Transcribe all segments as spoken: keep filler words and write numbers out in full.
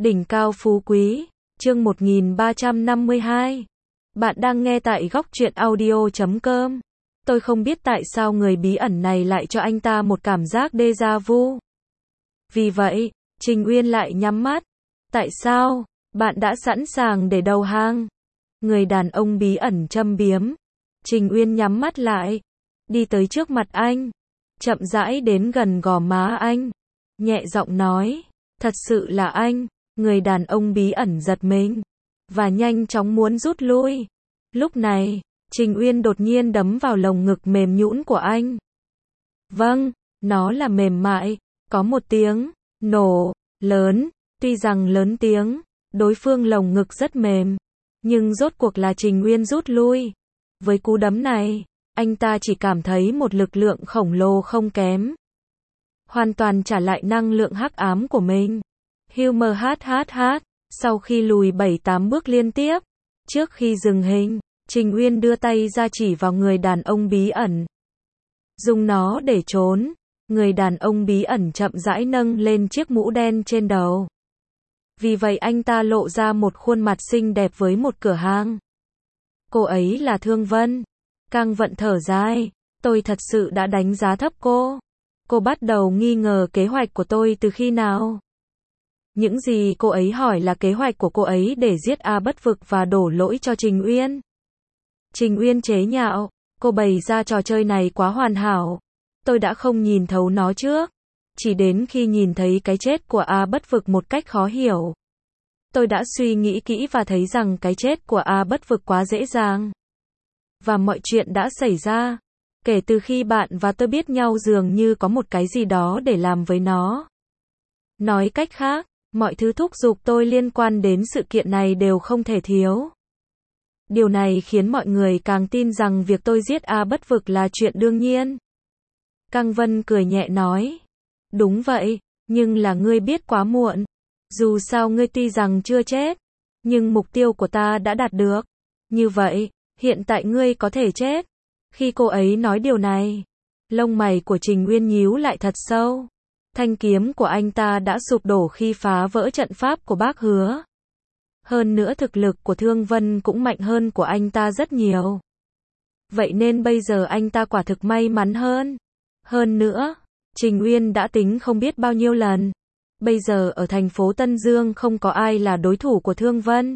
Đỉnh cao phú quý, chương một nghìn ba trăm năm mươi hai. Bạn đang nghe tại góc truyện audio chấm com. Tôi không biết tại sao người bí ẩn này lại cho anh ta một cảm giác déjà vu. Vì vậy, Trình Uyên lại nhắm mắt. Tại sao? Bạn đã sẵn sàng để đầu hàng? Người đàn ông bí ẩn châm biếm. Trình Uyên nhắm mắt lại, đi tới trước mặt anh, chậm rãi đến gần gò má anh, nhẹ giọng nói, thật sự là anh. Người đàn ông bí ẩn giật mình và nhanh chóng muốn rút lui. Lúc này, Trình Uyên đột nhiên đấm vào lồng ngực mềm nhũn của anh. Vâng, nó là mềm mại, có một tiếng nổ lớn, tuy rằng lớn tiếng, đối phương lồng ngực rất mềm, nhưng rốt cuộc là Trình Uyên rút lui. Với cú đấm này, anh ta chỉ cảm thấy một lực lượng khổng lồ không kém, hoàn toàn trả lại năng lượng hắc ám của mình. Humor hát hát hát, sau khi lùi bảy tám bước liên tiếp, trước khi dừng hình, Trình Uyên đưa tay ra chỉ vào người đàn ông bí ẩn. Dùng nó để trốn, người đàn ông bí ẩn chậm rãi nâng lên chiếc mũ đen trên đầu. Vì vậy anh ta lộ ra một khuôn mặt xinh đẹp với một cửa hang. Cô ấy là Thương Vân. Cang Vận thở dài, tôi thật sự đã đánh giá thấp cô. Cô bắt đầu nghi ngờ kế hoạch của tôi từ khi nào? Những gì cô ấy hỏi là kế hoạch của cô ấy để giết A Bất Vực và đổ lỗi cho Trình Uyên. Trình Uyên chế nhạo, cô bày ra trò chơi này quá hoàn hảo. Tôi đã không nhìn thấu nó trước. Chỉ đến khi nhìn thấy cái chết của A Bất Vực một cách khó hiểu, tôi đã suy nghĩ kỹ và thấy rằng cái chết của A Bất Vực quá dễ dàng. Và mọi chuyện đã xảy ra. Kể từ khi bạn và tôi biết nhau dường như có một cái gì đó để làm với nó. Nói cách khác, mọi thứ thúc giục tôi liên quan đến sự kiện này đều không thể thiếu. Điều này khiến mọi người càng tin rằng việc tôi giết A Bất Vực là chuyện đương nhiên. Cang Vân cười nhẹ nói. Đúng vậy, nhưng là ngươi biết quá muộn. Dù sao ngươi tuy rằng chưa chết, nhưng mục tiêu của ta đã đạt được. Như vậy, hiện tại ngươi có thể chết. Khi cô ấy nói điều này, lông mày của Trình Uyên nhíu lại thật sâu. Thanh kiếm của anh ta đã sụp đổ khi phá vỡ trận pháp của bác Hứa. Hơn nữa thực lực của Thương Vân cũng mạnh hơn của anh ta rất nhiều. Vậy nên bây giờ anh ta quả thực may mắn hơn. Hơn nữa, Trình Uyên đã tính không biết bao nhiêu lần. Bây giờ ở thành phố Tân Dương không có ai là đối thủ của Thương Vân.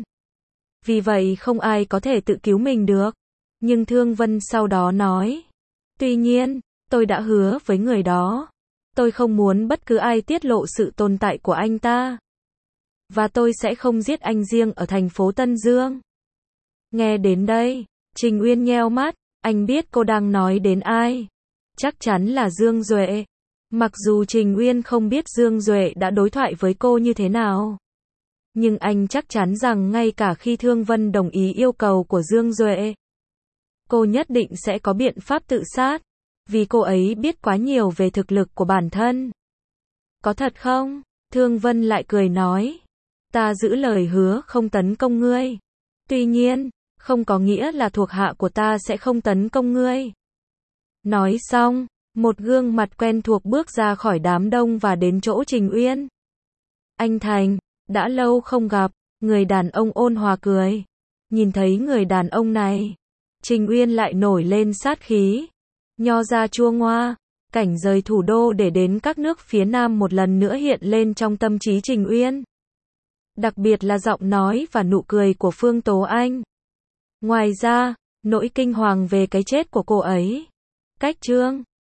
Vì vậy không ai có thể tự cứu mình được. Nhưng Thương Vân sau đó nói. Tuy nhiên, tôi đã hứa với người đó. Tôi không muốn bất cứ ai tiết lộ sự tồn tại của anh ta. Và tôi sẽ không giết anh riêng ở thành phố Tân Dương. Nghe đến đây, Trình Uyên nheo mắt, anh biết cô đang nói đến ai. Chắc chắn là Dương Duệ. Mặc dù Trình Uyên không biết Dương Duệ đã đối thoại với cô như thế nào. Nhưng anh chắc chắn rằng ngay cả khi Thương Vân đồng ý yêu cầu của Dương Duệ, cô nhất định sẽ có biện pháp tự sát. Vì cô ấy biết quá nhiều về thực lực của bản thân. Có thật không? Thương Vân lại cười nói. Ta giữ lời hứa không tấn công ngươi. Tuy nhiên, không có nghĩa là thuộc hạ của ta sẽ không tấn công ngươi. Nói xong, một gương mặt quen thuộc bước ra khỏi đám đông và đến chỗ Trình Uyên. Anh Thành, đã lâu không gặp, người đàn ông ôn hòa cười. Nhìn thấy người đàn ông này, Trình Uyên lại nổi lên sát khí. Nho ra chua ngoa, cảnh rời thủ đô để đến các nước phía Nam một lần nữa hiện lên trong tâm trí Trình Uyên. Đặc biệt là giọng nói và nụ cười của Phương Tố Anh. Ngoài ra, nỗi kinh hoàng về cái chết của cô ấy. Cách chương